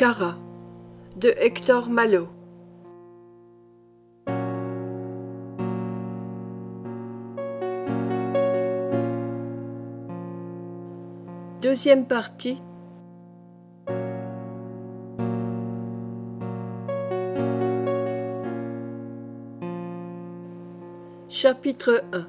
Cara de Hector Malot. Deuxième partie. Chapitre 1.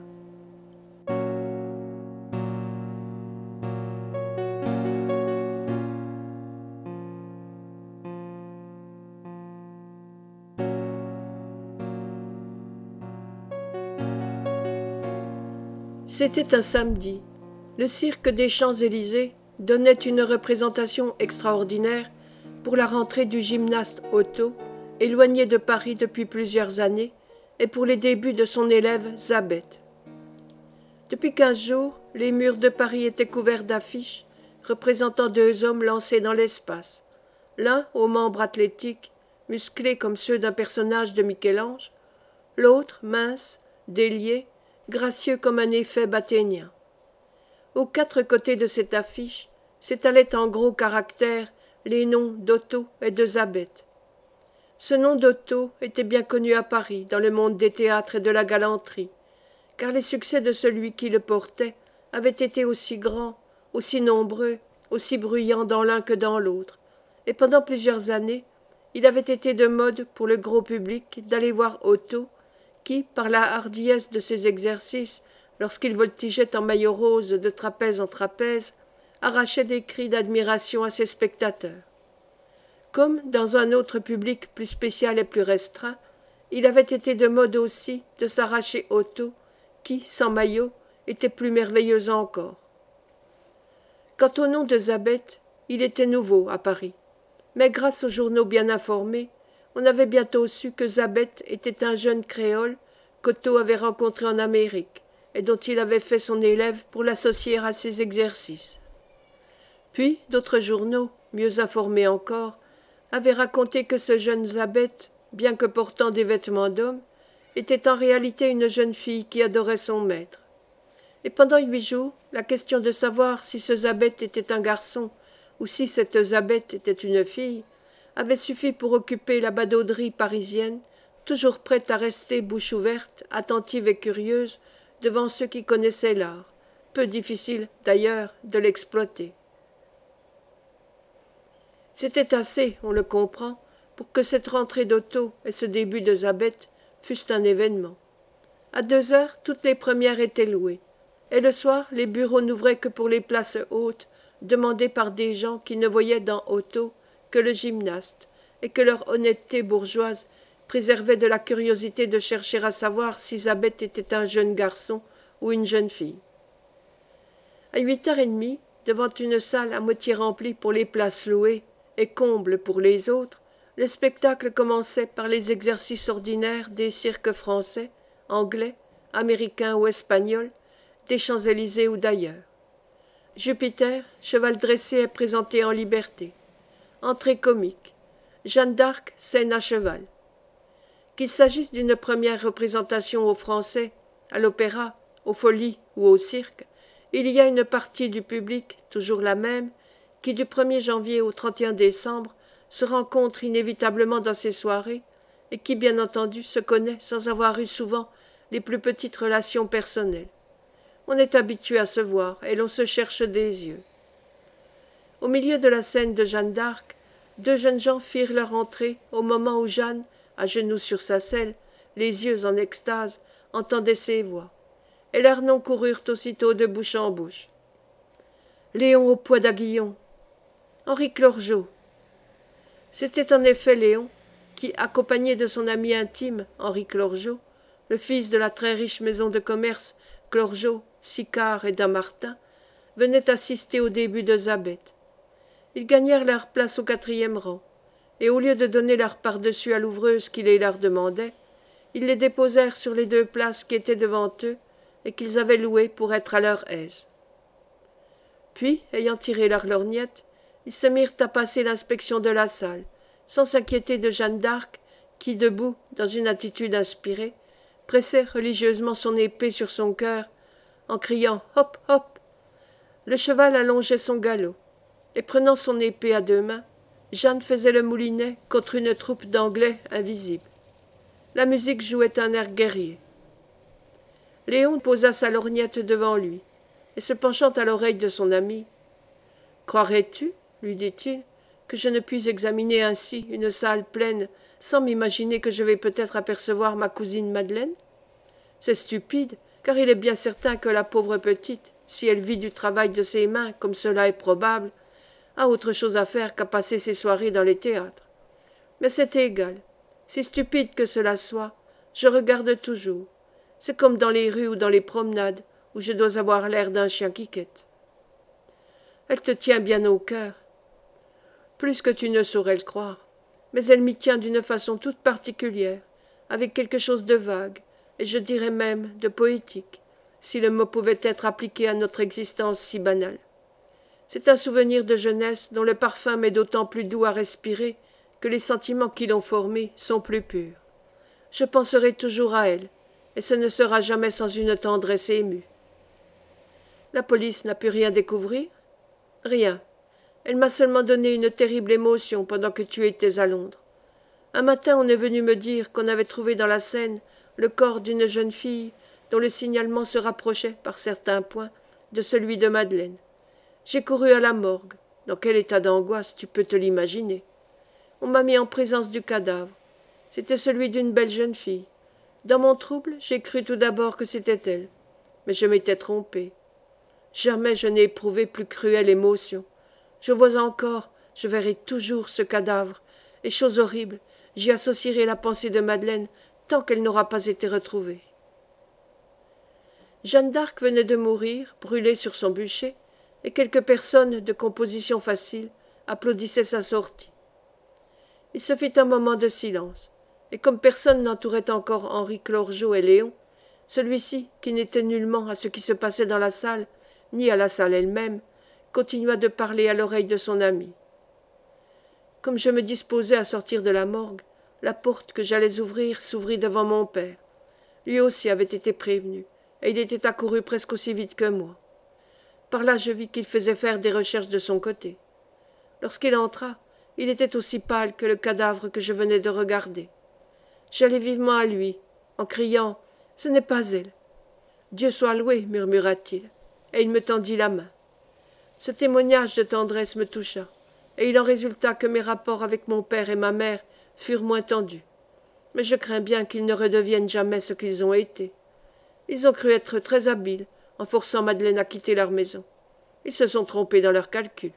C'était un samedi. Le cirque des Champs-Élysées donnait une représentation extraordinaire pour la rentrée du gymnaste Otto, éloigné de Paris depuis plusieurs années, et pour les débuts de son élève Zabeth. Depuis 15 jours, les murs de Paris étaient couverts d'affiches représentant deux hommes lancés dans l'espace, l'un aux membres athlétiques, musclés comme ceux d'un personnage de Michel-Ange, l'autre mince, délié, gracieux comme un éphèbe athénien. Aux quatre côtés de cette affiche s'étalaient en gros caractères les noms d'Otto et de Zabeth. Ce nom d'Otto était bien connu à Paris, dans le monde des théâtres et de la galanterie, car les succès de celui qui le portait avaient été aussi grands, aussi nombreux, aussi bruyants dans l'un que dans l'autre, et pendant plusieurs années, il avait été de mode pour le gros public d'aller voir Otto, qui, par la hardiesse de ses exercices, lorsqu'il voltigeait en maillot rose de trapèze en trapèze, arrachait des cris d'admiration à ses spectateurs. Comme, dans un autre public plus spécial et plus restreint, il avait été de mode aussi de s'arracher Otto, qui, sans maillot, était plus merveilleux encore. Quant au nom de Zabeth, il était nouveau à Paris, mais grâce aux journaux bien informés, on avait bientôt su que Zabeth était un jeune créole qu'Otto avait rencontré en Amérique et dont il avait fait son élève pour l'associer à ses exercices. Puis d'autres journaux, mieux informés encore, avaient raconté que ce jeune Zabeth, bien que portant des vêtements d'homme, était en réalité une jeune fille qui adorait son maître. Et pendant 8 jours, la question de savoir si ce Zabeth était un garçon ou si cette Zabeth était une fille avait suffi pour occuper la badauderie parisienne, toujours prête à rester bouche ouverte, attentive et curieuse devant ceux qui connaissaient l'art, peu difficile d'ailleurs de l'exploiter. C'était assez, on le comprend, pour que cette rentrée d'Otto et ce début de Zabeth fussent un événement. À 2 heures, toutes les premières étaient louées, et le soir, les bureaux n'ouvraient que pour les places hautes, demandées par des gens qui ne voyaient dans Otto que le gymnaste, et que leur honnêteté bourgeoise préservait de la curiosité de chercher à savoir si Zabeth était un jeune garçon ou une jeune fille. À 8h30, devant une salle à moitié remplie pour les places louées et comble pour les autres, le spectacle commençait par les exercices ordinaires des cirques français, anglais, américains ou espagnols, des Champs-Élysées ou d'ailleurs. Jupiter, cheval dressé, est présenté en liberté. Entrée comique. Jeanne d'Arc, scène à cheval. Qu'il s'agisse d'une première représentation aux Français, à l'opéra, aux Folies ou au cirque, il y a une partie du public, toujours la même, qui du 1er janvier au 31 décembre se rencontre inévitablement dans ces soirées et qui, bien entendu, se connaît sans avoir eu souvent les plus petites relations personnelles. On est habitué à se voir et l'on se cherche des yeux. Au milieu de la scène de Jeanne d'Arc, 2 jeunes gens firent leur entrée au moment où Jeanne, à genoux sur sa selle, les yeux en extase, entendait ses voix, et leurs noms coururent aussitôt de bouche en bouche. Léon au poids d'Aguillon, Henri Clorgeau. C'était en effet Léon qui, accompagné de son ami intime, Henri Clorgeau, le fils de la très riche maison de commerce Clorgeau, Sicard et Damartin, venait assister au début de Zabeth. Ils gagnèrent leur place au 4e rang, et au lieu de donner leur par-dessus à l'ouvreuse qui les leur demandait, ils les déposèrent sur les 2 places qui étaient devant eux et qu'ils avaient louées pour être à leur aise. Puis, ayant tiré leur lorgnette, ils se mirent à passer l'inspection de la salle, sans s'inquiéter de Jeanne d'Arc, qui, debout, dans une attitude inspirée, pressait religieusement son épée sur son cœur, en criant « Hop, hop !» Le cheval allongeait son galop, et prenant son épée à 2 mains, Jeanne faisait le moulinet contre une troupe d'Anglais invisibles. La musique jouait un air guerrier. Léon posa sa lorgnette devant lui, et se penchant à l'oreille de son ami, « Croirais-tu, lui dit-il, que je ne puis examiner ainsi une salle pleine sans m'imaginer que je vais peut-être apercevoir ma cousine Madeleine? C'est stupide, car il est bien certain que la pauvre petite, si elle vit du travail de ses mains, comme cela est probable, a autre chose à faire qu'à passer ses soirées dans les théâtres. Mais c'est égal. Si stupide que cela soit, je regarde toujours. C'est comme dans les rues ou dans les promenades, où je dois avoir l'air d'un chien qui quête. Elle te tient bien au cœur. Plus que tu ne saurais le croire. Mais elle m'y tient d'une façon toute particulière, avec quelque chose de vague, et je dirais même de poétique, si le mot pouvait être appliqué à notre existence si banale. C'est un souvenir de jeunesse dont le parfum m'est d'autant plus doux à respirer que les sentiments qui l'ont formé sont plus purs. Je penserai toujours à elle, et ce ne sera jamais sans une tendresse émue. La police n'a pu rien découvrir? Rien. Elle m'a seulement donné une terrible émotion pendant que tu étais à Londres. Un matin, on est venu me dire qu'on avait trouvé dans la Seine le corps d'une jeune fille dont le signalement se rapprochait, par certains points, de celui de Madeleine. J'ai couru à la morgue. Dans quel état d'angoisse, tu peux te l'imaginer. On m'a mis en présence du cadavre. C'était celui d'une belle jeune fille. Dans mon trouble, j'ai cru tout d'abord que c'était elle. Mais je m'étais trompé. Jamais je n'ai éprouvé plus cruelle émotion. Je vois encore, je verrai toujours ce cadavre, et chose horrible, j'y associerai la pensée de Madeleine tant qu'elle n'aura pas été retrouvée. Jeanne d'Arc venait de mourir, brûlée sur son bûcher, et quelques personnes de composition facile applaudissaient sa sortie. Il se fit un moment de silence, et comme personne n'entourait encore Henri Clorgeau et Léon, celui-ci, qui n'était nullement à ce qui se passait dans la salle, ni à la salle elle-même, continua de parler à l'oreille de son ami. Comme je me disposais à sortir de la morgue, la porte que j'allais ouvrir s'ouvrit devant mon père. Lui aussi avait été prévenu, et il était accouru presque aussi vite que moi. Par là, je vis qu'il faisait faire des recherches de son côté. Lorsqu'il entra, il était aussi pâle que le cadavre que je venais de regarder. J'allai vivement à lui, en criant « Ce n'est pas elle !»« Dieu soit loué !» murmura-t-il, et il me tendit la main. Ce témoignage de tendresse me toucha, et il en résulta que mes rapports avec mon père et ma mère furent moins tendus. Mais je crains bien qu'ils ne redeviennent jamais ce qu'ils ont été. Ils ont cru être très habiles en forçant Madeleine à quitter leur maison. Ils se sont trompés dans leurs calculs.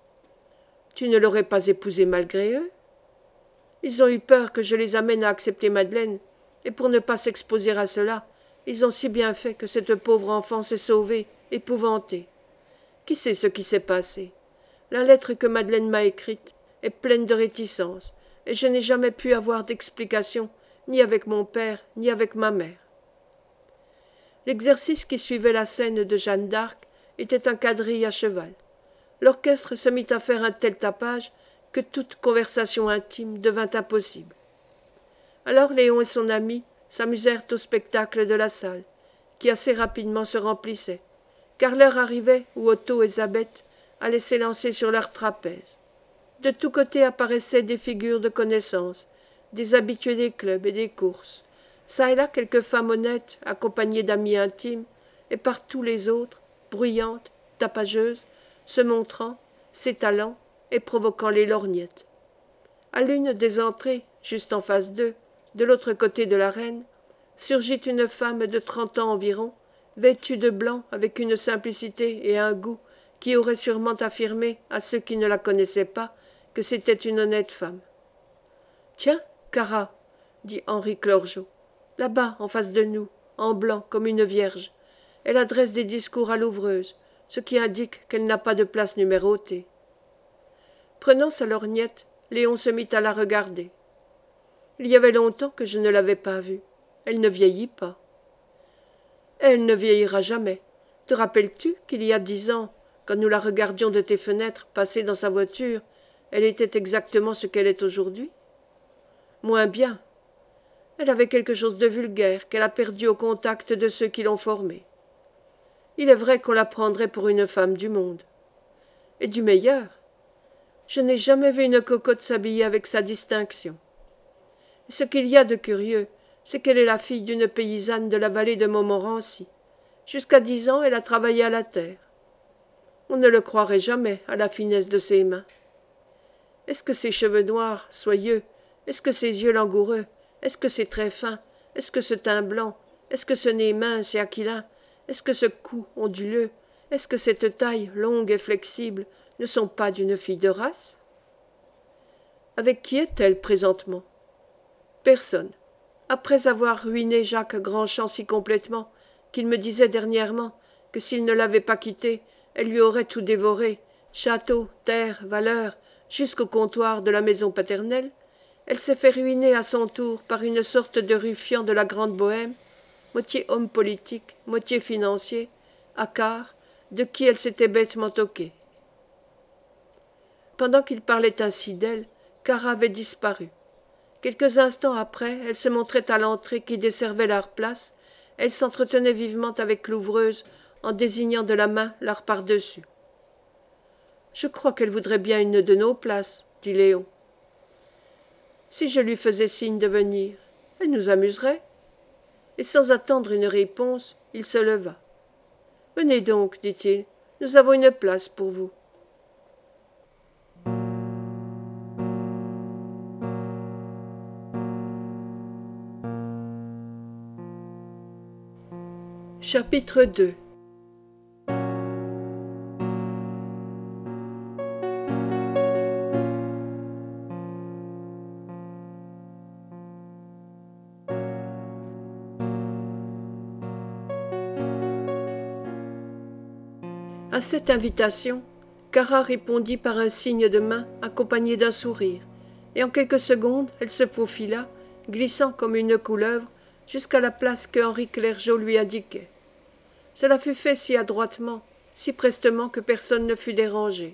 Tu ne l'aurais pas épousée malgré eux? Ils ont eu peur que je les amène à accepter Madeleine, et pour ne pas s'exposer à cela, ils ont si bien fait que cette pauvre enfant s'est sauvée, épouvantée. Qui sait ce qui s'est passé? La lettre que Madeleine m'a écrite est pleine de réticences, et je n'ai jamais pu avoir d'explication, ni avec mon père, ni avec ma mère. L'exercice qui suivait la scène de Jeanne d'Arc était un quadrille à cheval. L'orchestre se mit à faire un tel tapage que toute conversation intime devint impossible. Alors Léon et son ami s'amusèrent au spectacle de la salle, qui assez rapidement se remplissait, car l'heure arrivait où Otto et Zabeth allaient s'élancer sur leur trapèze. De tous côtés apparaissaient des figures de connaissance, des habitués des clubs et des courses, çà et là quelques femmes honnêtes accompagnées d'amis intimes, et partout les autres, bruyantes, tapageuses, se montrant, s'étalant et provoquant les lorgnettes. À l'une des entrées, juste en face d'eux, de l'autre côté de l'arène, surgit une femme de 30 ans environ, vêtue de blanc avec une simplicité et un goût qui auraient sûrement affirmé à ceux qui ne la connaissaient pas que c'était une honnête femme. « Tiens, Cara, dit Henri Clorgeau, là-bas, en face de nous, en blanc comme une vierge. Elle adresse des discours à l'ouvreuse, ce qui indique qu'elle n'a pas de place numérotée. » Prenant sa lorgnette, Léon se mit à la regarder. Il y avait longtemps que je ne l'avais pas vue. Elle ne vieillit pas. Elle ne vieillira jamais. Te rappelles-tu qu'il y a 10 ans, quand nous la regardions de tes fenêtres passer dans sa voiture, elle était exactement ce qu'elle est aujourd'hui? Moins bien. Elle avait quelque chose de vulgaire qu'elle a perdu au contact de ceux qui l'ont formée. Il est vrai qu'on la prendrait pour une femme du monde. Et du meilleur. Je n'ai jamais vu une cocotte s'habiller avec sa distinction. Et ce qu'il y a de curieux, c'est qu'elle est la fille d'une paysanne de la vallée de Montmorency. Jusqu'à 10 ans, elle a travaillé à la terre. On ne le croirait jamais à la finesse de ses mains. Est-ce que ses cheveux noirs, soyeux, est-ce que ses yeux langoureux, est-ce que ses traits fins, est-ce que ce teint blanc, est-ce que ce nez mince et aquilin, est-ce que ce cou onduleux, est-ce que cette taille longue et flexible ne sont pas d'une fille de race? Avec qui est-elle présentement? Personne. Après avoir ruiné Jacques Grandchamp si complètement qu'il me disait dernièrement que s'il ne l'avait pas quittée, elle lui aurait tout dévoré, château, terre, valeur, jusqu'au comptoir de la maison paternelle, elle s'est fait ruiner à son tour par une sorte de ruffian de la grande Bohême, moitié homme politique, moitié financier, hâcard, de qui elle s'était bêtement toquée. Pendant qu'il parlait ainsi d'elle, Clara avait disparu. Quelques instants après, elle se montrait à l'entrée qui desservait leur place. Elle s'entretenait vivement avec l'ouvreuse en désignant de la main leur par-dessus. « Je crois qu'elle voudrait bien une de nos places, » dit Léon. « Si je lui faisais signe de venir, elle nous amuserait. » Et sans attendre une réponse, il se leva. « Venez donc, dit-il, nous avons une place pour vous. » Chapitre 2. À cette invitation, Clara répondit par un signe de main accompagné d'un sourire, et en quelques secondes elle se faufila, glissant comme une couleuvre, jusqu'à la place que Henri Clergeot lui indiquait. Cela fut fait si adroitement, si prestement que personne ne fut dérangé.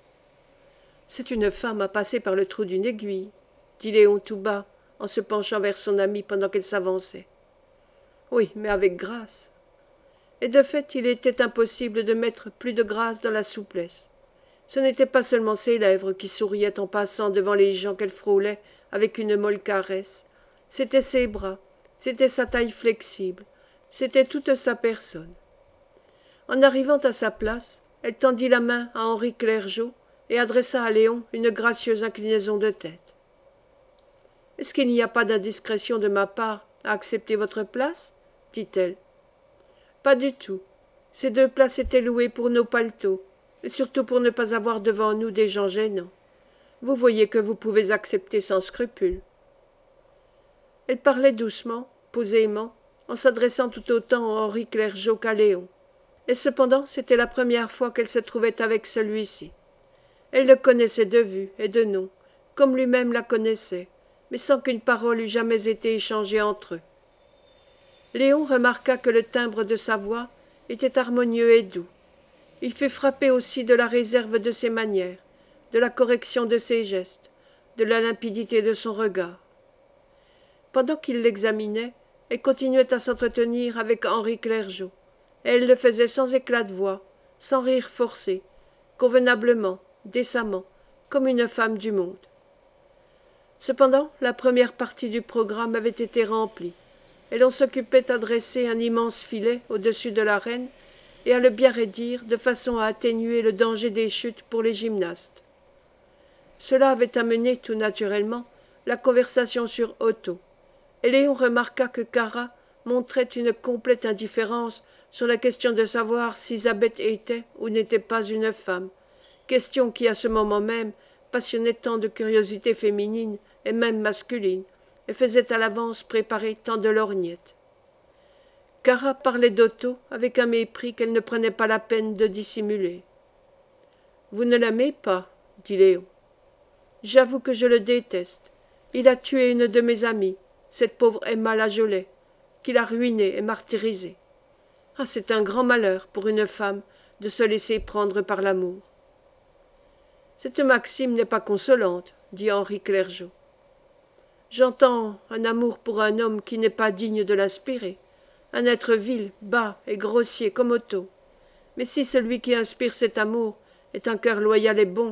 « C'est une femme à passer par le trou d'une aiguille, » dit Léon tout bas, en se penchant vers son amie pendant qu'elle s'avançait. « Oui, mais avec grâce. » Et de fait, il était impossible de mettre plus de grâce dans la souplesse. Ce n'étaient pas seulement ses lèvres qui souriaient en passant devant les gens qu'elle frôlait avec une molle caresse, c'étaient ses bras, c'était sa taille flexible, c'était toute sa personne. En arrivant à sa place, elle tendit la main à Henri Clergeot et adressa à Léon une gracieuse inclinaison de tête. « Est-ce qu'il n'y a pas d'indiscrétion de ma part à accepter votre place ?» dit-elle. « Pas du tout. Ces 2 places étaient louées pour nos paletots, et surtout pour ne pas avoir devant nous des gens gênants. Vous voyez que vous pouvez accepter sans scrupule. » Elle parlait doucement, posément, en s'adressant tout autant à Henri Clergeot qu'à Léon. Et cependant, c'était la première fois qu'elle se trouvait avec celui-ci. Elle le connaissait de vue et de nom, comme lui-même la connaissait, mais sans qu'une parole eût jamais été échangée entre eux. Léon remarqua que le timbre de sa voix était harmonieux et doux. Il fut frappé aussi de la réserve de ses manières, de la correction de ses gestes, de la limpidité de son regard. Pendant qu'il l'examinait, elle continuait à s'entretenir avec Henri Clergeot, et elle le faisait sans éclat de voix, sans rire forcé, convenablement, décemment, comme une femme du monde. Cependant, la première partie du programme avait été remplie, et l'on s'occupait à dresser un immense filet au-dessus de la reine et à le bien raidir de façon à atténuer le danger des chutes pour les gymnastes. Cela avait amené tout naturellement la conversation sur Otto, et Léon remarqua que Clara montrait une complète indifférence sur la question de savoir si Isabelle était ou n'était pas une femme, question qui à ce moment même passionnait tant de curiosité féminine et même masculine, et faisait à l'avance préparer tant de lorgnettes. Clara parlait d'Otto avec un mépris qu'elle ne prenait pas la peine de dissimuler. « Vous ne l'aimez pas, » dit Léon. « J'avoue que je le déteste. Il a tué une de mes amies, cette pauvre Emma Lajolet, qu'il a ruinée et martyrisée. Ah, c'est un grand malheur pour une femme de se laisser prendre par l'amour. » « Cette maxime n'est pas consolante, » dit Henri Clergeot. « J'entends un amour pour un homme qui n'est pas digne de l'inspirer, un être vil, bas et grossier comme Otto. Mais si celui qui inspire cet amour est un cœur loyal et bon,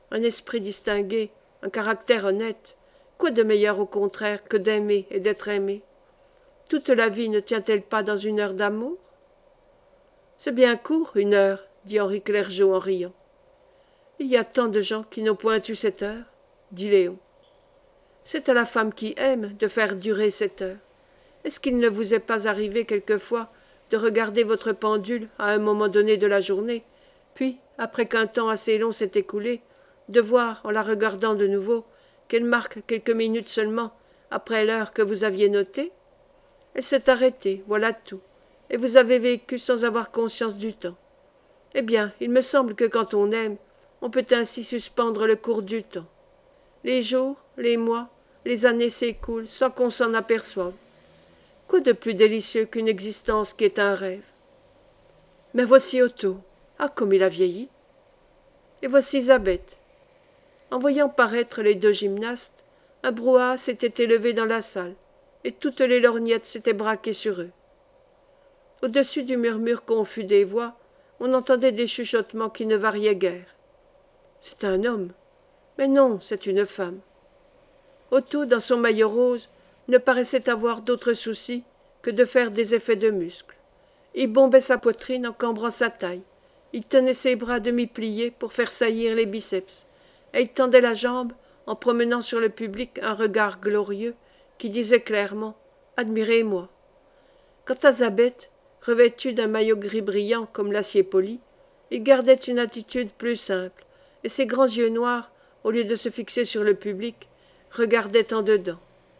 un esprit distingué, un caractère honnête. Quoi de meilleur au contraire que d'aimer et d'être aimé? Toute la vie ne tient-elle pas dans une heure d'amour? C'est bien court, une heure, dit Henri Clergeau en riant. Il y a tant de gens qui n'ont point eu cette heure, dit Léon. C'est à la femme qui aime de faire durer cette heure. Est-ce qu'il ne vous est pas arrivé quelquefois de regarder votre pendule à un moment donné de la journée, puis, après qu'un temps assez long s'est écoulé, de voir, en la regardant de nouveau, qu'elle marque quelques minutes seulement après l'heure que vous aviez notée? Elle s'est arrêtée, voilà tout, et vous avez vécu sans avoir conscience du temps. Eh bien, il me semble que quand on aime, on peut ainsi suspendre le cours du temps. Les jours, les mois, les années s'écoulent sans qu'on s'en aperçoive. Quoi de plus délicieux qu'une existence qui est un rêve? Mais voici Otto. Ah, comme il a vieilli! Et voici Isabeth. En voyant paraître les deux gymnastes, un brouhaha s'était élevé dans la salle, et toutes les lorgnettes s'étaient braquées sur eux. Au-dessus du murmure confus des voix, on entendait des chuchotements qui ne variaient guère. C'est un homme. Mais non, c'est une femme. Otto, dans son maillot rose, ne paraissait avoir d'autre souci que de faire des effets de muscles. Il bombait sa poitrine en cambrant sa taille. Il tenait ses bras demi-pliés pour faire saillir les biceps. Et il tendait la jambe en promenant sur le public un regard glorieux qui disait clairement « Admirez-moi ». Quant à Zabeth, revêtue d'un maillot gris brillant comme l'acier poli, il gardait une attitude plus simple, et ses grands yeux noirs, au lieu de se fixer sur le public, regardaient en dedans.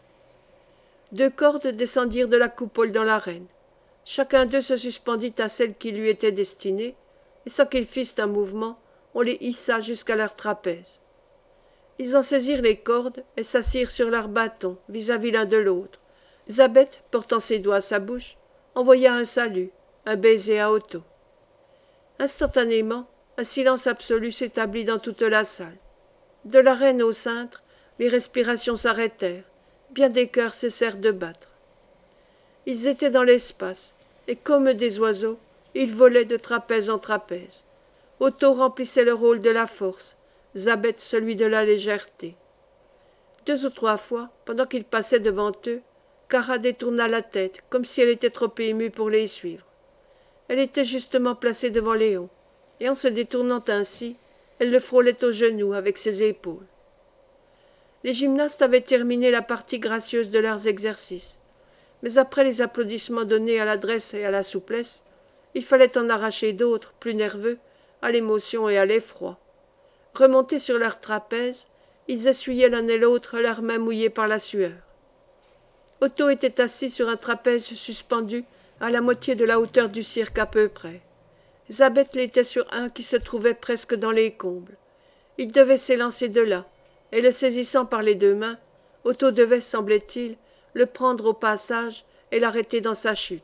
Deux cordes descendirent de la coupole dans l'arène. Chacun d'eux se suspendit à celle qui lui était destinée, et sans qu'ils fissent un mouvement, on les hissa jusqu'à leur trapèze. Ils en saisirent les cordes et s'assirent sur leurs bâtons, vis-à-vis l'un de l'autre. Zabeth, portant ses doigts à sa bouche, envoya un salut, un baiser à Otto. Instantanément, un silence absolu s'établit dans toute la salle. De l'arène au cintre, les respirations s'arrêtèrent, bien des cœurs cessèrent de battre. Ils étaient dans l'espace, et comme des oiseaux, ils volaient de trapèze en trapèze. Otto remplissait le rôle de la force, Zabeth celui de la légèreté. Deux ou trois fois, pendant qu'ils passaient devant eux, Cara détourna la tête, comme si elle était trop émue pour les suivre. Elle était justement placée devant Léon, et en se détournant ainsi, elle le frôlait aux genoux avec ses épaules. Les gymnastes avaient terminé la partie gracieuse de leurs exercices, mais après les applaudissements donnés à l'adresse et à la souplesse, il fallait en arracher d'autres, plus nerveux, à l'émotion et à l'effroi. Remontés sur leur trapèze, ils essuyaient l'un et l'autre leurs mains mouillées par la sueur. Otto était assis sur un trapèze suspendu à la moitié de la hauteur du cirque à peu près. Zabeth l'était sur un qui se trouvait presque dans les combles. Il devait s'élancer de là, et le saisissant par les deux mains, Otto devait, semblait-il, le prendre au passage et l'arrêter dans sa chute.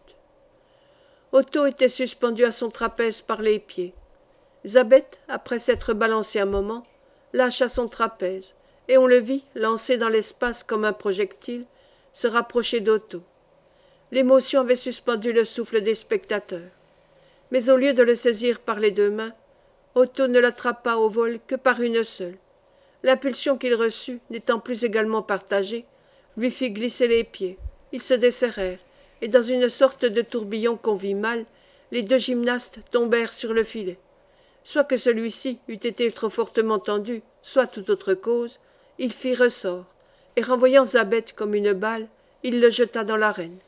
Otto était suspendu à son trapèze par les pieds. Zabeth, après s'être balancé un moment, lâcha son trapèze, et on le vit, lancé dans l'espace comme un projectile, se rapprocher d'Otto. L'émotion avait suspendu le souffle des spectateurs. Mais au lieu de le saisir par les deux mains, Otto ne l'attrapa au vol que par une seule. L'impulsion qu'il reçut, n'étant plus également partagée, lui fit glisser les pieds. Ils se desserrèrent, et dans une sorte de tourbillon qu'on vit mal, les deux gymnastes tombèrent sur le filet. Soit que celui-ci eût été trop fortement tendu, soit toute autre cause, il fit ressort, et renvoyant Zabeth comme une balle, il le jeta dans l'arène.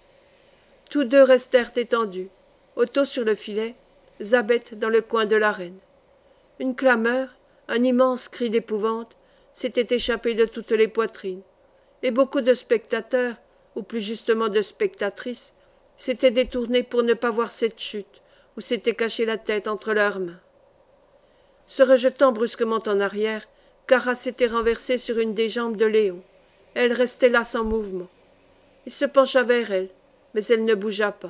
Tous deux restèrent étendus, Otto sur le filet, Zabeth dans le coin de l'arène. Une clameur, un immense cri d'épouvante, s'était échappé de toutes les poitrines, et beaucoup de spectateurs, ou plus justement de spectatrices, s'étaient détournés pour ne pas voir cette chute, ou s'étaient cachés la tête entre leurs mains. Se rejetant brusquement en arrière, Cara s'était renversée sur une des jambes de Léon. Elle restait là sans mouvement. Il se pencha vers elle, mais elle ne bougea pas.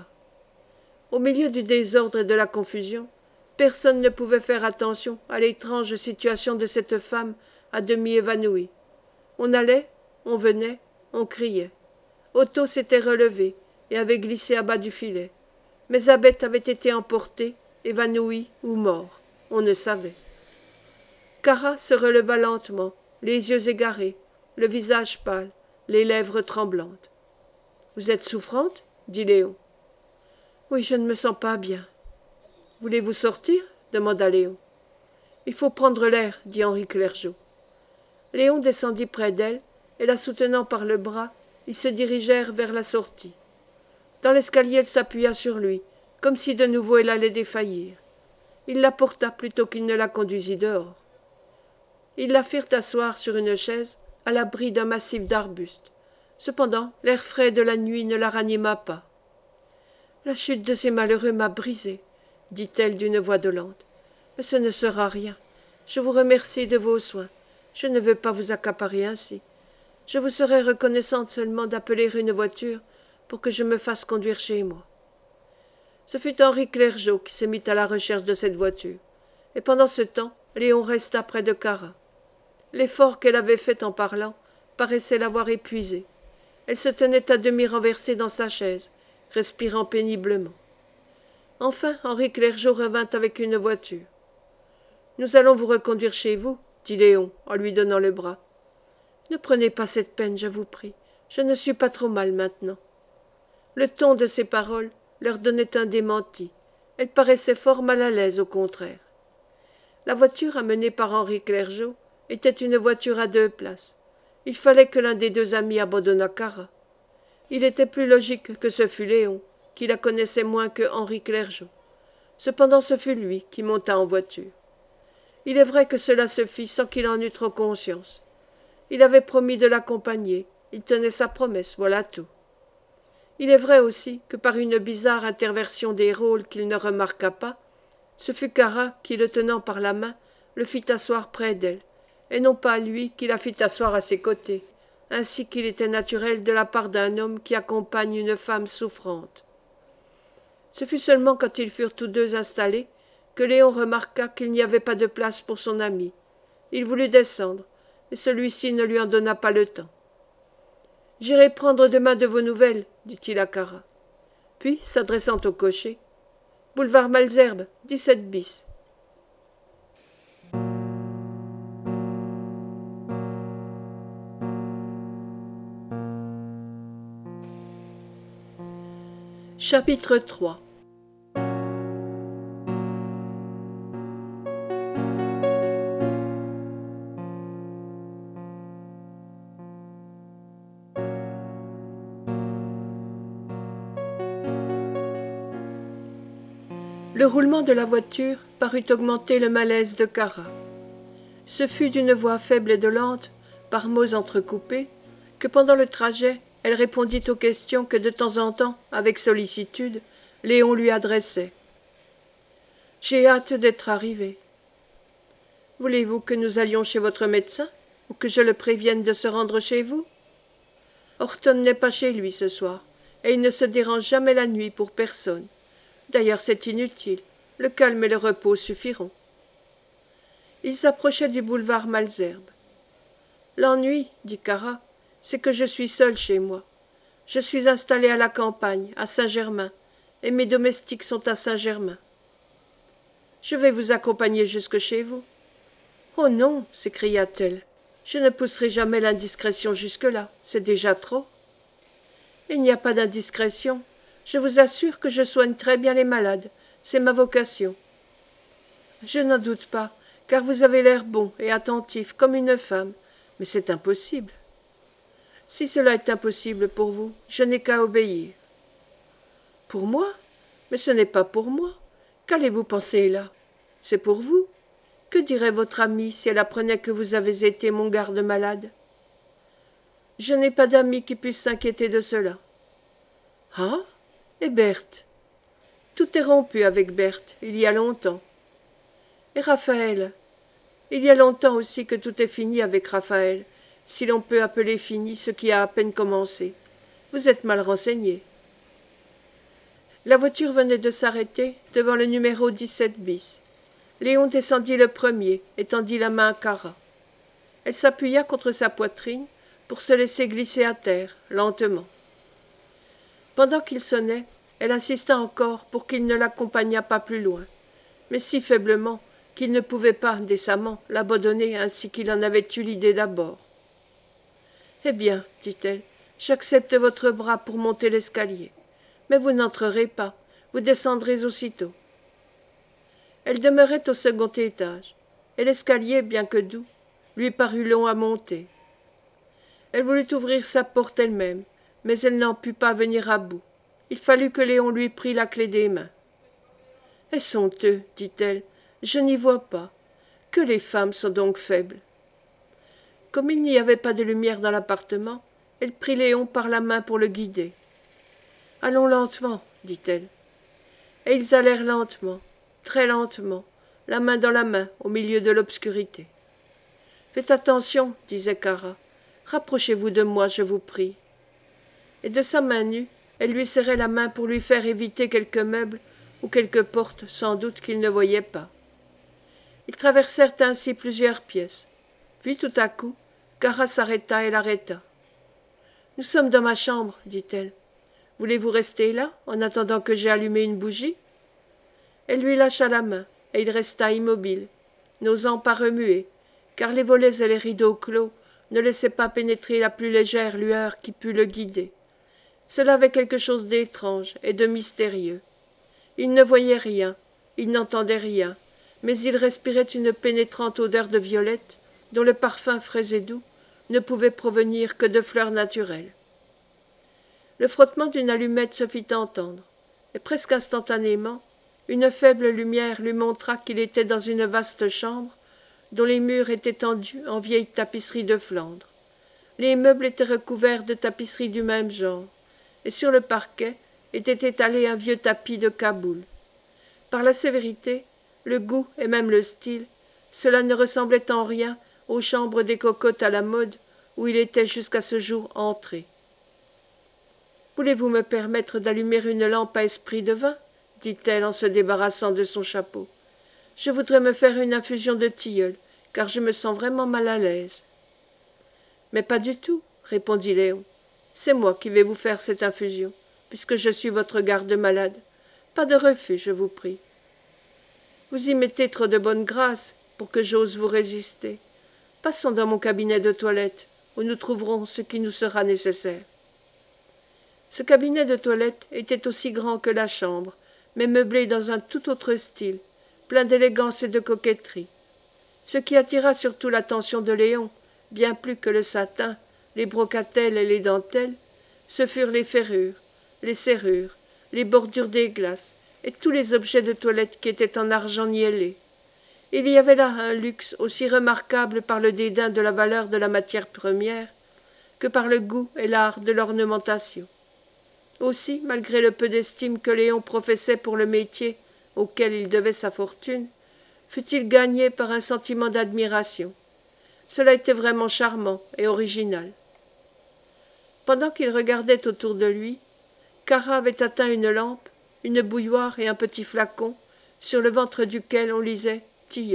Au milieu du désordre et de la confusion, personne ne pouvait faire attention à l'étrange situation de cette femme à demi évanouie. On allait, on venait, on criait. Otto s'était relevé et avait glissé à bas du filet. Mais Zabeth avait été emportée, évanouie ou mort. On ne savait. Cara se releva lentement, les yeux égarés, le visage pâle, les lèvres tremblantes. « Vous êtes souffrante » dit Léon. « Oui, je ne me sens pas bien. »« Voulez-vous sortir » demanda Léon. « Il faut prendre l'air, » dit Henri Clergeau. Léon descendit près d'elle, et la soutenant par le bras, ils se dirigèrent vers la sortie. Dans l'escalier, elle s'appuya sur lui, comme si de nouveau elle allait défaillir. Il la porta plutôt qu'il ne la conduisit dehors. Ils la firent asseoir sur une chaise, à l'abri d'un massif d'arbustes. Cependant, l'air frais de la nuit ne la ranima pas. « La chute de ces malheureux m'a brisée, » dit-elle d'une voix dolente. « Mais ce ne sera rien. Je vous remercie de vos soins. Je ne veux pas vous accaparer ainsi. Je vous serais reconnaissante seulement d'appeler une voiture pour que je me fasse conduire chez moi. » Ce fut Henri Clergeau qui se mit à la recherche de cette voiture, et pendant ce temps, Léon resta près de Cara. L'effort qu'elle avait fait en parlant paraissait l'avoir épuisée. Elle se tenait à demi renversée dans sa chaise, respirant péniblement. Enfin, Henri Clergeau revint avec une voiture. « Nous allons vous reconduire chez vous, » dit Léon, en lui donnant le bras. « Ne prenez pas cette peine, je vous prie. Je ne suis pas trop mal maintenant. » Le ton de ses paroles leur donnait un démenti. Elle paraissait fort mal à l'aise, au contraire. La voiture amenée par Henri Clergeau était une voiture à 2 places. Il fallait que l'un des 2 amis abandonnât Cara. Il était plus logique que ce fût Léon, qui la connaissait moins que Henri Clergeau. Cependant ce fut lui qui monta en voiture. Il est vrai que cela se fit sans qu'il en eût trop conscience. Il avait promis de l'accompagner, il tenait sa promesse, voilà tout. Il est vrai aussi que par une bizarre interversion des rôles qu'il ne remarqua pas, ce fut Cara qui, le tenant par la main, le fit asseoir près d'elle, et non pas lui qui la fit asseoir à ses côtés, ainsi qu'il était naturel de la part d'un homme qui accompagne une femme souffrante. Ce fut seulement quand ils furent tous 2 installés que Léon remarqua qu'il n'y avait pas de place pour son ami. Il voulut descendre, mais celui-ci ne lui en donna pas le temps. « J'irai prendre demain de vos nouvelles, » dit-il à Cara. Puis, s'adressant au cocher, « Boulevard Malesherbes, 17 bis. » Chapitre 3. Le roulement de la voiture parut augmenter le malaise de Cara. Ce fut d'une voix faible et dolente, par mots entrecoupés, que pendant le trajet, elle répondit aux questions que de temps en temps, avec sollicitude, Léon lui adressait. « J'ai hâte d'être arrivé. Voulez-vous que nous allions chez votre médecin, ou que je le prévienne de se rendre chez vous ? Horton n'est pas chez lui ce soir, et il ne se dérange jamais la nuit pour personne. D'ailleurs, c'est inutile. Le calme et le repos suffiront. » Ils s'approchaient du boulevard Malesherbes. « L'ennui, dit Cara, c'est que je suis seule chez moi. Je suis installée à la campagne, à Saint-Germain, et mes domestiques sont à Saint-Germain. Je vais vous accompagner jusque chez vous. »« Oh non, s'écria-t-elle, je ne pousserai jamais l'indiscrétion jusque-là, c'est déjà trop. » »« Il n'y a pas d'indiscrétion. Je vous assure que je soigne très bien les malades, c'est ma vocation. »« Je n'en doute pas, car vous avez l'air bon et attentif comme une femme, mais c'est impossible. » »« Si cela est impossible pour vous, je n'ai qu'à obéir. »« Pour moi ? Mais ce n'est pas pour moi. Qu'allez-vous penser là ? C'est pour vous. Que dirait votre amie si elle apprenait que vous avez été mon garde-malade ? » ?»« Je n'ai pas d'amie qui puisse s'inquiéter de cela. »« Ah ? Et Berthe ? » ?»« Tout est rompu avec Berthe, il y a longtemps. »« Et Raphaël ? » ?»« Il y a longtemps aussi que tout est fini avec Raphaël, si l'on peut appeler fini ce qui a à peine commencé. Vous êtes mal renseigné. » La voiture venait de s'arrêter devant le numéro 17 bis. Léon descendit le premier et tendit la main à Cara. Elle s'appuya contre sa poitrine pour se laisser glisser à terre, lentement. Pendant qu'il sonnait, elle insista encore pour qu'il ne l'accompagnât pas plus loin, mais si faiblement qu'il ne pouvait pas, décemment, l'abandonner ainsi qu'il en avait eu l'idée d'abord. Eh bien, dit-elle, j'accepte votre bras pour monter l'escalier. Mais vous n'entrerez pas, vous descendrez aussitôt. Elle demeurait au second étage, et l'escalier, bien que doux, lui parut long à monter. Elle voulut ouvrir sa porte elle-même, mais elle n'en put pas venir à bout. Il fallut que Léon lui prît la clé des mains. « Est-ce honteux, dit-elle, je n'y vois pas. Que les femmes sont donc faibles. » Comme il n'y avait pas de lumière dans l'appartement, elle prit Léon par la main pour le guider. « Allons lentement, dit-elle. Et ils allèrent lentement, très lentement, la main dans la main, au milieu de l'obscurité. « Faites attention, disait Cara. Rapprochez-vous de moi, je vous prie. » Et de sa main nue, elle lui serrait la main pour lui faire éviter quelques meubles ou quelques portes, sans doute qu'il ne voyait pas. Ils traversèrent ainsi plusieurs pièces. Puis tout à coup, Cara s'arrêta et l'arrêta. « Nous sommes dans ma chambre, dit-elle. Voulez-vous rester là, en attendant que j'aie allumé une bougie ?» Elle lui lâcha la main, et il resta immobile, n'osant pas remuer, car les volets et les rideaux clos ne laissaient pas pénétrer la plus légère lueur qui pût le guider. Cela avait quelque chose d'étrange et de mystérieux. Il ne voyait rien, il n'entendait rien, mais il respirait une pénétrante odeur de violette, dont le parfum frais et doux ne pouvait provenir que de fleurs naturelles. Le frottement d'une allumette se fit entendre, et presque instantanément, une faible lumière lui montra qu'il était dans une vaste chambre, dont les murs étaient tendus en vieilles tapisseries de Flandre. Les meubles étaient recouverts de tapisseries du même genre, et sur le parquet était étalé un vieux tapis de Kaboul. Par la sévérité, le goût et même le style, cela ne ressemblait en rien aux chambres des cocottes à la mode où il était jusqu'à ce jour entré. « Voulez-vous me permettre d'allumer une lampe à esprit de vin ?» dit-elle en se débarrassant de son chapeau. « Je voudrais me faire une infusion de tilleul, car je me sens vraiment mal à l'aise. »« Mais pas du tout, » répondit Léon. « C'est moi qui vais vous faire cette infusion, puisque je suis votre garde-malade. Pas de refus, je vous prie. » « Vous y mettez trop de bonne grâce pour que j'ose vous résister. Passons dans mon cabinet de toilette, où nous trouverons ce qui nous sera nécessaire. » Ce cabinet de toilette était aussi grand que la chambre, mais meublé dans un tout autre style, plein d'élégance et de coquetterie. Ce qui attira surtout l'attention de Léon, bien plus que le satin, les brocatelles et les dentelles, ce furent les ferrures, les serrures, les bordures des glaces et tous les objets de toilette qui étaient en argent niellé. Il y avait là un luxe aussi remarquable par le dédain de la valeur de la matière première que par le goût et l'art de l'ornementation. Aussi, malgré le peu d'estime que Léon professait pour le métier auquel il devait sa fortune, fut-il gagné par un sentiment d'admiration. Cela était vraiment charmant et original. Pendant qu'il regardait autour de lui, Cara avait atteint une lampe, une bouilloire et un petit flacon, sur le ventre duquel on lisait « Tilleul ».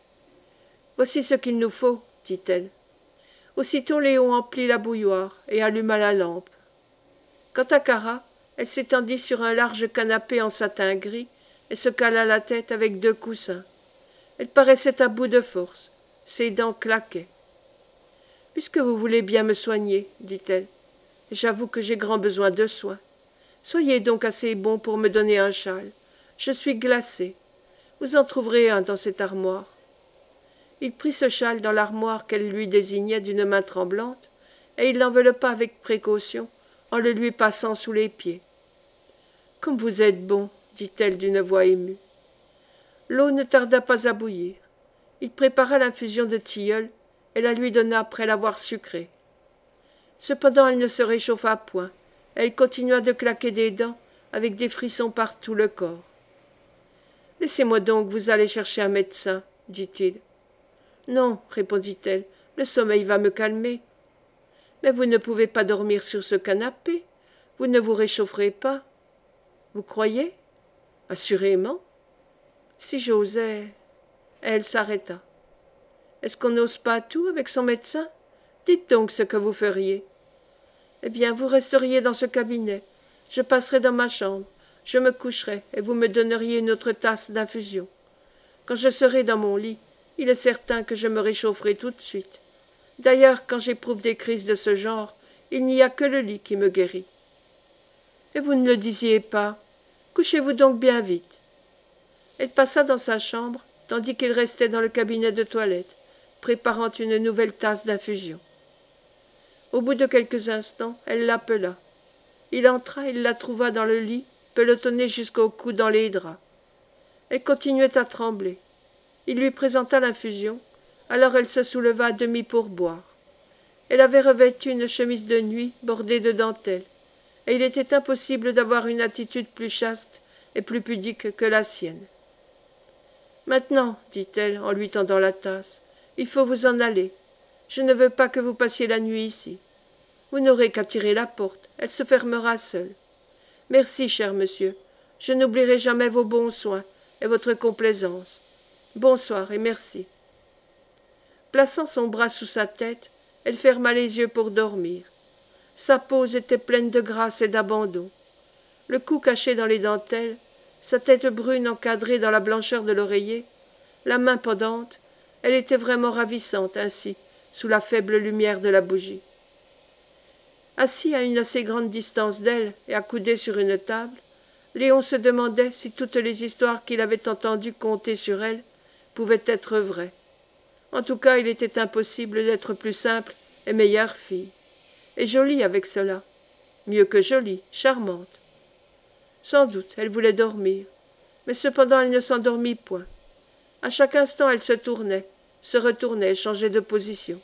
« Voici ce qu'il nous faut, » dit-elle. Aussitôt Léon emplit la bouilloire et alluma la lampe. Quant à Cara, elle s'étendit sur un large canapé en satin gris et se cala la tête avec 2 coussins. Elle paraissait à bout de force, ses dents claquaient. « Puisque vous voulez bien me soigner, dit-elle, j'avoue que j'ai grand besoin de soins. Soyez donc assez bon pour me donner un châle. Je suis glacée. Vous en trouverez un dans cette armoire. » Il prit ce châle dans l'armoire qu'elle lui désignait d'une main tremblante, et il l'enveloppa avec précaution, en le lui passant sous les pieds. « Comme vous êtes bon, » dit-elle d'une voix émue. L'eau ne tarda pas à bouillir. Il prépara l'infusion de tilleul et la lui donna après l'avoir sucrée. Cependant elle ne se réchauffa point. Elle continua de claquer des dents avec des frissons par tout le corps. « Laissez-moi donc vous aller chercher un médecin, dit-il. « Non, répondit-elle, le sommeil va me calmer. »« Mais vous ne pouvez pas dormir sur ce canapé. Vous ne vous réchaufferez pas. »« Vous croyez ? » ?»« Assurément. »« Si j'osais. » Elle s'arrêta. « Est-ce qu'on n'ose pas tout avec son médecin ? Dites donc ce que vous feriez. »« Eh bien, vous resteriez dans ce cabinet. Je passerai dans ma chambre. Je me coucherai et vous me donneriez une autre tasse d'infusion. Quand je serai dans mon lit, il est certain que je me réchaufferai tout de suite. D'ailleurs, quand j'éprouve des crises de ce genre, il n'y a que le lit qui me guérit. Et vous ne le disiez pas. Couchez-vous donc bien vite. Elle passa dans sa chambre, tandis qu'il restait dans le cabinet de toilette, préparant une nouvelle tasse d'infusion. Au bout de quelques instants, elle l'appela. Il entra, il la trouva dans le lit, pelotonnée jusqu'au cou dans les draps. Elle continuait à trembler. Il lui présenta l'infusion, alors elle se souleva à demi pour boire. Elle avait revêtu une chemise de nuit bordée de dentelle, et il était impossible d'avoir une attitude plus chaste et plus pudique que la sienne. Maintenant, dit-elle en lui tendant la tasse, il faut vous en aller. Je ne veux pas que vous passiez la nuit ici. Vous n'aurez qu'à tirer la porte, elle se fermera seule. Merci, cher monsieur, je n'oublierai jamais vos bons soins et votre complaisance. Bonsoir et merci. Plaçant son bras sous sa tête, elle ferma les yeux pour dormir. Sa pose était pleine de grâce et d'abandon. Le cou caché dans les dentelles, sa tête brune encadrée dans la blancheur de l'oreiller, la main pendante, elle était vraiment ravissante ainsi, sous la faible lumière de la bougie. Assis à une assez grande distance d'elle et accoudé sur une table, Léon se demandait si toutes les histoires qu'il avait entendues conter sur elle pouvaient être vraies. En tout cas, il était impossible d'être plus simple et meilleure fille. Et jolie avec cela. Mieux que jolie, charmante. Sans doute, elle voulait dormir. Mais cependant, elle ne s'endormit point. À chaque instant, elle se tournait, se retournait, changeait de position.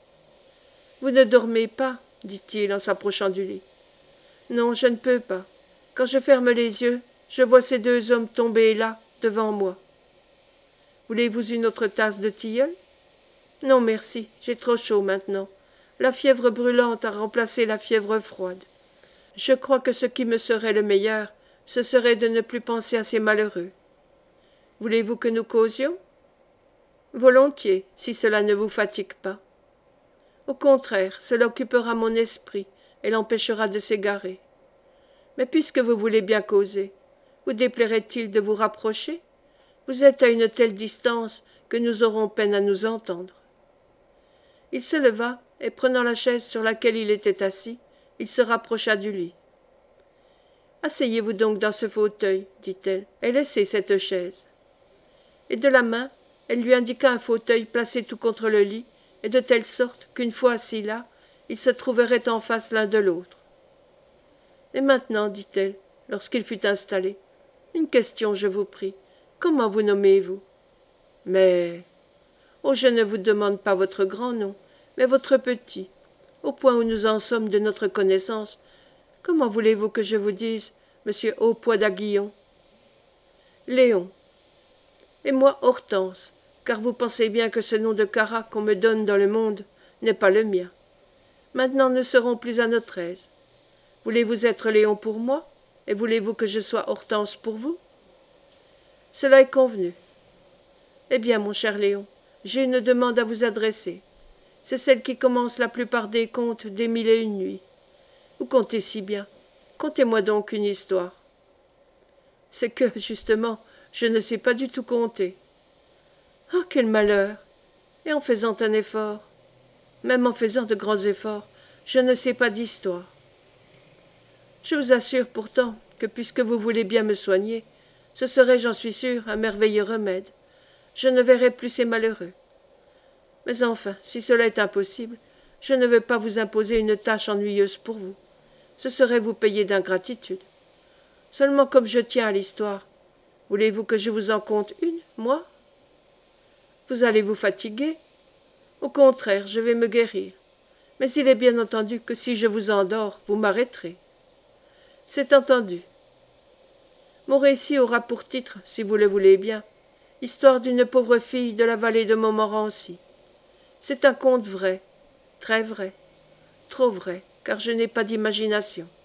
« Vous ne dormez pas ?» dit-il en s'approchant du lit. « Non, je ne peux pas. Quand je ferme les yeux, je vois ces deux hommes tomber là, devant moi. Voulez-vous une autre tasse de tilleul ? Non, merci, j'ai trop chaud maintenant. La fièvre brûlante a remplacé la fièvre froide. Je crois que ce qui me serait le meilleur, ce serait de ne plus penser à ces malheureux. Voulez-vous que nous causions ? Volontiers, si cela ne vous fatigue pas. Au contraire, cela occupera mon esprit et l'empêchera de s'égarer. Mais puisque vous voulez bien causer, vous déplairait-il de vous rapprocher ? Vous êtes à une telle distance que nous aurons peine à nous entendre. Il se leva, et prenant la chaise sur laquelle il était assis, il se rapprocha du lit. « Asseyez-vous donc dans ce fauteuil, dit-elle, et laissez cette chaise. » Et de la main, elle lui indiqua un fauteuil placé tout contre le lit, et de telle sorte qu'une fois assis là, ils se trouveraient en face l'un de l'autre. « Et maintenant, dit-elle, lorsqu'il fut installé, une question, je vous prie. Comment vous nommez-vous ? Mais... Oh, je ne vous demande pas votre grand nom, mais votre petit. Au point où nous en sommes de notre connaissance, comment voulez-vous que je vous dise, monsieur Hautpoix d'Aguillon ? Léon. Et moi, Hortense, car vous pensez bien que ce nom de Cara qu'on me donne dans le monde n'est pas le mien. Maintenant, nous serons plus à notre aise. Voulez-vous être Léon pour moi, et voulez-vous que je sois Hortense pour vous ? Cela est convenu. Eh bien, mon cher Léon, j'ai une demande à vous adresser. C'est celle qui commence la plupart des contes des 1001 nuits. Vous contez si bien. Contez-moi donc une histoire. C'est que, justement, je ne sais pas du tout compter. Ah, quel malheur! Et en faisant un effort, même en faisant de grands efforts, je ne sais pas d'histoire. Je vous assure pourtant que, puisque vous voulez bien me soigner, ce serait, j'en suis sûre, un merveilleux remède. Je ne verrai plus ces malheureux. Mais enfin, si cela est impossible, je ne veux pas vous imposer une tâche ennuyeuse pour vous. Ce serait vous payer d'ingratitude. Seulement comme je tiens à l'histoire, voulez-vous que je vous en conte une, moi ? Vous allez vous fatiguer ? Au contraire, je vais me guérir. Mais il est bien entendu que si je vous endors, vous m'arrêterez. C'est entendu. Mon récit aura pour titre, si vous le voulez bien, Histoire d'une pauvre fille de la vallée de Montmorency. C'est un conte vrai, très vrai, trop vrai, car je n'ai pas d'imagination.